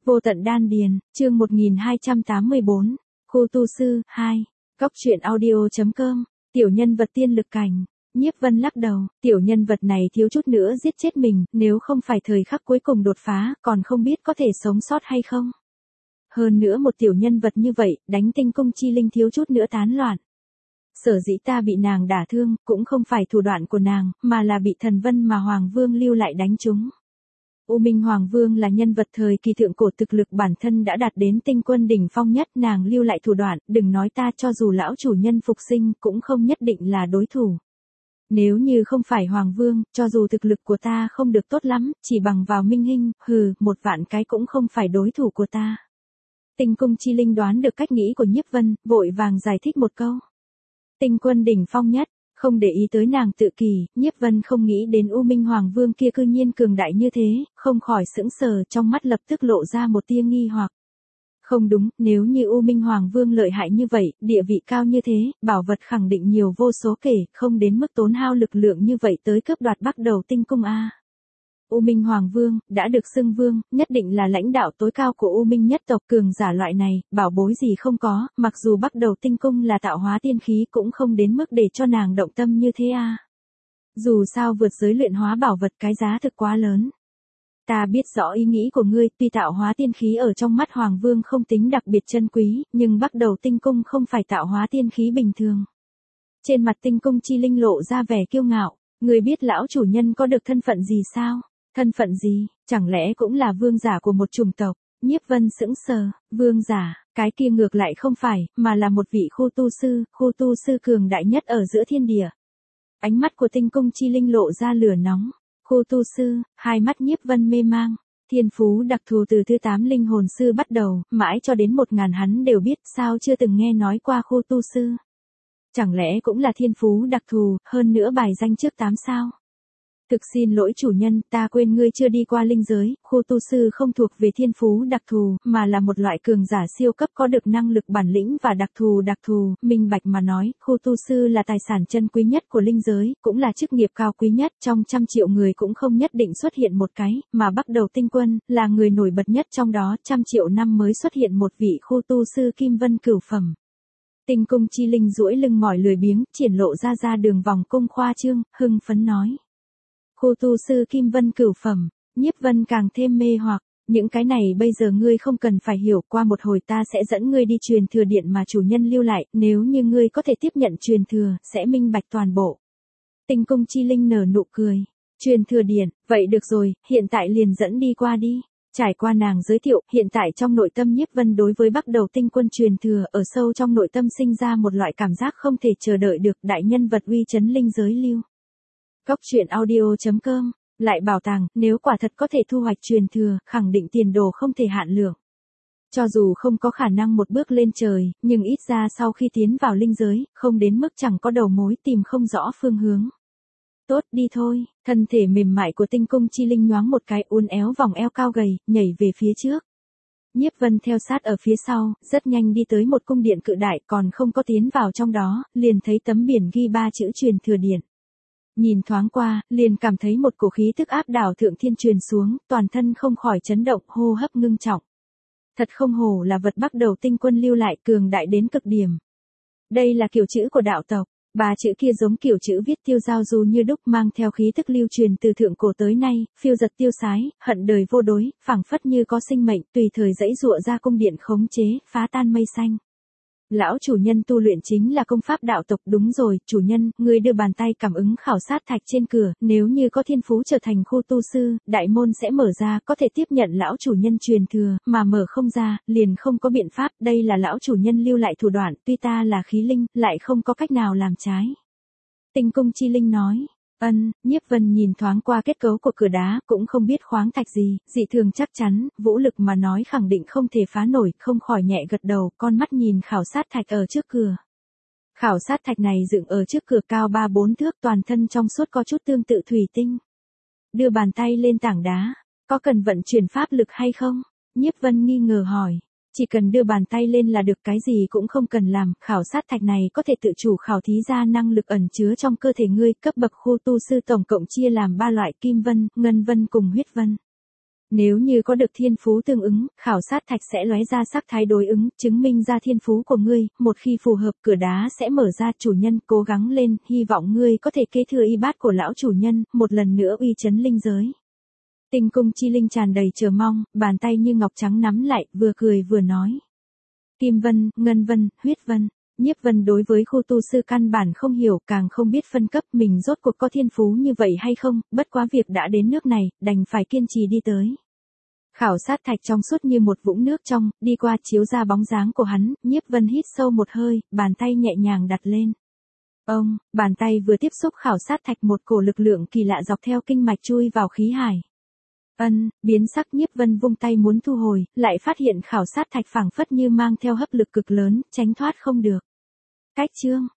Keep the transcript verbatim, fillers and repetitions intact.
Vô tận đan điền, chương một nghìn hai trăm tám mươi bốn, khu tu sư, hai, Cóc truyện audio.com, tiểu nhân vật tiên lực cảnh. Nhiếp Vân lắc đầu, tiểu nhân vật này thiếu chút nữa giết chết mình, nếu không phải thời khắc cuối cùng đột phá, còn không biết có thể sống sót hay không. Hơn nữa một tiểu nhân vật như vậy, đánh tinh cung chi linh thiếu chút nữa tán loạn. Sở dĩ ta bị nàng đả thương, cũng không phải thủ đoạn của nàng, mà là bị thần vân mà Hoàng Vương lưu lại đánh trúng. U Minh Hoàng Vương là nhân vật thời kỳ thượng cổ, thực lực bản thân đã đạt đến tinh quân đỉnh phong nhất, nàng lưu lại thủ đoạn, đừng nói ta, cho dù lão chủ nhân phục sinh cũng không nhất định là đối thủ. Nếu như không phải Hoàng Vương, cho dù thực lực của ta không được tốt lắm, chỉ bằng vào minh hinh, hừ, một vạn cái cũng không phải đối thủ của ta. Tinh cung chi linh đoán được cách nghĩ của Nhiếp Vân, vội vàng giải thích một câu. Tinh quân đỉnh phong nhất. Không để ý tới nàng tự kỳ, Nhiếp Vân không nghĩ đến U Minh Hoàng Vương kia cư nhiên cường đại như thế, không khỏi sững sờ, trong mắt lập tức lộ ra một tia nghi hoặc. Không đúng, nếu như U Minh Hoàng Vương lợi hại như vậy, địa vị cao như thế, bảo vật khẳng định nhiều vô số kể, không đến mức tốn hao lực lượng như vậy tới cướp đoạt bắt đầu tinh cung a. U Minh Hoàng Vương, đã được xưng vương, nhất định là lãnh đạo tối cao của U Minh nhất tộc, cường giả loại này, bảo bối gì không có, mặc dù bắt đầu tinh cung là tạo hóa tiên khí cũng không đến mức để cho nàng động tâm như thế a. Dù sao vượt giới luyện hóa bảo vật cái giá thực quá lớn. Ta biết rõ ý nghĩ của ngươi, tuy tạo hóa tiên khí ở trong mắt Hoàng Vương không tính đặc biệt chân quý, nhưng bắt đầu tinh cung không phải tạo hóa tiên khí bình thường. Trên mặt tinh cung chi linh lộ ra vẻ kiêu ngạo, ngươi biết lão chủ nhân có được thân phận gì sao? Thân phận gì, chẳng lẽ cũng là vương giả của một chủng tộc? Nhiếp Vân sững sờ, vương giả, cái kia ngược lại không phải, mà là một vị khu tu sư, khu tu sư cường đại nhất ở giữa thiên địa. Ánh mắt của tinh cung chi linh lộ ra lửa nóng, khu tu sư, hai mắt Nhiếp Vân mê mang, thiên phú đặc thù từ thứ tám linh hồn sư bắt đầu, mãi cho đến một ngàn hắn đều biết, sao chưa từng nghe nói qua khu tu sư. Chẳng lẽ cũng là thiên phú đặc thù, hơn nữa bài danh trước tám sao? Thực xin lỗi chủ nhân, ta quên ngươi chưa đi qua linh giới, khu tu sư không thuộc về thiên phú đặc thù, mà là một loại cường giả siêu cấp có được năng lực bản lĩnh và đặc thù đặc thù, minh bạch mà nói, khu tu sư là tài sản chân quý nhất của linh giới, cũng là chức nghiệp cao quý nhất, trong trăm triệu người cũng không nhất định xuất hiện một cái, mà bắt đầu tinh quân, là người nổi bật nhất trong đó, trăm triệu năm mới xuất hiện một vị khu tu sư kim vân cửu phẩm. Tinh cung chi linh duỗi lưng mỏi lười biếng, triển lộ ra ra đường vòng cung khoa trương, hưng phấn nói. Khu tu sư Kim Vân cửu phẩm, Nhiếp Vân càng thêm mê hoặc, những cái này bây giờ ngươi không cần phải hiểu, qua một hồi ta sẽ dẫn ngươi đi truyền thừa điện mà chủ nhân lưu lại, nếu như ngươi có thể tiếp nhận truyền thừa, sẽ minh bạch toàn bộ. Tinh cung chi linh nở nụ cười, truyền thừa điện, vậy được rồi, hiện tại liền dẫn đi qua đi. Trải qua nàng giới thiệu, hiện tại trong nội tâm Nhiếp Vân đối với bắt đầu tinh quân truyền thừa, ở sâu trong nội tâm sinh ra một loại cảm giác không thể chờ đợi được, đại nhân vật uy chấn linh giới lưu. Cóc truyện audio.com, lại bảo tàng, nếu quả thật có thể thu hoạch truyền thừa, khẳng định tiền đồ không thể hạn lượng. Cho dù không có khả năng một bước lên trời, nhưng ít ra sau khi tiến vào linh giới, không đến mức chẳng có đầu mối, tìm không rõ phương hướng. Tốt, đi thôi, thân thể mềm mại của tinh cung chi linh nhoáng một cái, uốn éo vòng eo cao gầy, nhảy về phía trước. Nhiếp Vân theo sát ở phía sau, rất nhanh đi tới một cung điện cự đại, còn không có tiến vào trong đó, liền thấy tấm biển ghi ba chữ truyền thừa điện. Nhìn thoáng qua, liền cảm thấy một cổ khí tức áp đảo thượng thiên truyền xuống, toàn thân không khỏi chấn động, hô hấp ngưng trọng. Thật không hổ là vật bắt đầu tinh quân lưu lại, cường đại đến cực điểm. Đây là kiểu chữ của đạo tộc, ba chữ kia giống kiểu chữ viết tiêu giao du như đúc, mang theo khí tức lưu truyền từ thượng cổ tới nay, phiêu giật tiêu sái, hận đời vô đối, phảng phất như có sinh mệnh, tùy thời dãy dụa ra cung điện khống chế, phá tan mây xanh. Lão chủ nhân tu luyện chính là công pháp đạo tộc, đúng rồi, chủ nhân, ngươi đưa bàn tay cảm ứng khảo sát thạch trên cửa, nếu như có thiên phú trở thành khu tu sư, đại môn sẽ mở ra, có thể tiếp nhận lão chủ nhân truyền thừa, mà mở không ra, liền không có biện pháp, đây là lão chủ nhân lưu lại thủ đoạn, tuy ta là khí linh, lại không có cách nào làm trái. Tinh cung chi linh nói. Ân, Nhiếp Vân nhìn thoáng qua kết cấu của cửa đá, cũng không biết khoáng thạch gì, dị thường chắc chắn, vũ lực mà nói khẳng định không thể phá nổi, không khỏi nhẹ gật đầu, con mắt nhìn khảo sát thạch ở trước cửa. Khảo sát thạch này dựng ở trước cửa cao ba bốn thước, toàn thân trong suốt có chút tương tự thủy tinh. Đưa bàn tay lên tảng đá, có cần vận chuyển pháp lực hay không? Nhiếp Vân nghi ngờ hỏi. Chỉ cần đưa bàn tay lên là được, cái gì cũng không cần làm, khảo sát thạch này có thể tự chủ khảo thí ra năng lực ẩn chứa trong cơ thể ngươi, cấp bậc khu tu sư tổng cộng chia làm ba loại, kim vân, ngân vân cùng huyết vân. Nếu như có được thiên phú tương ứng, khảo sát thạch sẽ lóe ra sắc thái đối ứng, chứng minh ra thiên phú của ngươi, một khi phù hợp cửa đá sẽ mở ra. Chủ nhân cố gắng lên, hy vọng ngươi có thể kế thừa y bát của lão chủ nhân, một lần nữa uy chấn linh giới. Tinh cung chi linh tràn đầy chờ mong, bàn tay như ngọc trắng nắm lại, vừa cười vừa nói. Kim vân, ngân vân, huyết vân. Nhiếp Vân đối với khu tu sư căn bản không hiểu, càng không biết phân cấp mình rốt cuộc có thiên phú như vậy hay không, bất quá việc đã đến nước này, đành phải kiên trì đi tới. Khảo sát thạch trong suốt như một vũng nước trong, đi qua chiếu ra bóng dáng của hắn, Nhiếp Vân hít sâu một hơi, bàn tay nhẹ nhàng đặt lên. Ông, bàn tay vừa tiếp xúc khảo sát thạch, một cổ lực lượng kỳ lạ dọc theo kinh mạch chui vào khí hải. Ân, biến sắc. Nhiếp Vân vung tay muốn thu hồi, lại phát hiện khảo sát thạch phảng phất như mang theo hấp lực cực lớn, tránh thoát không được. Cách chương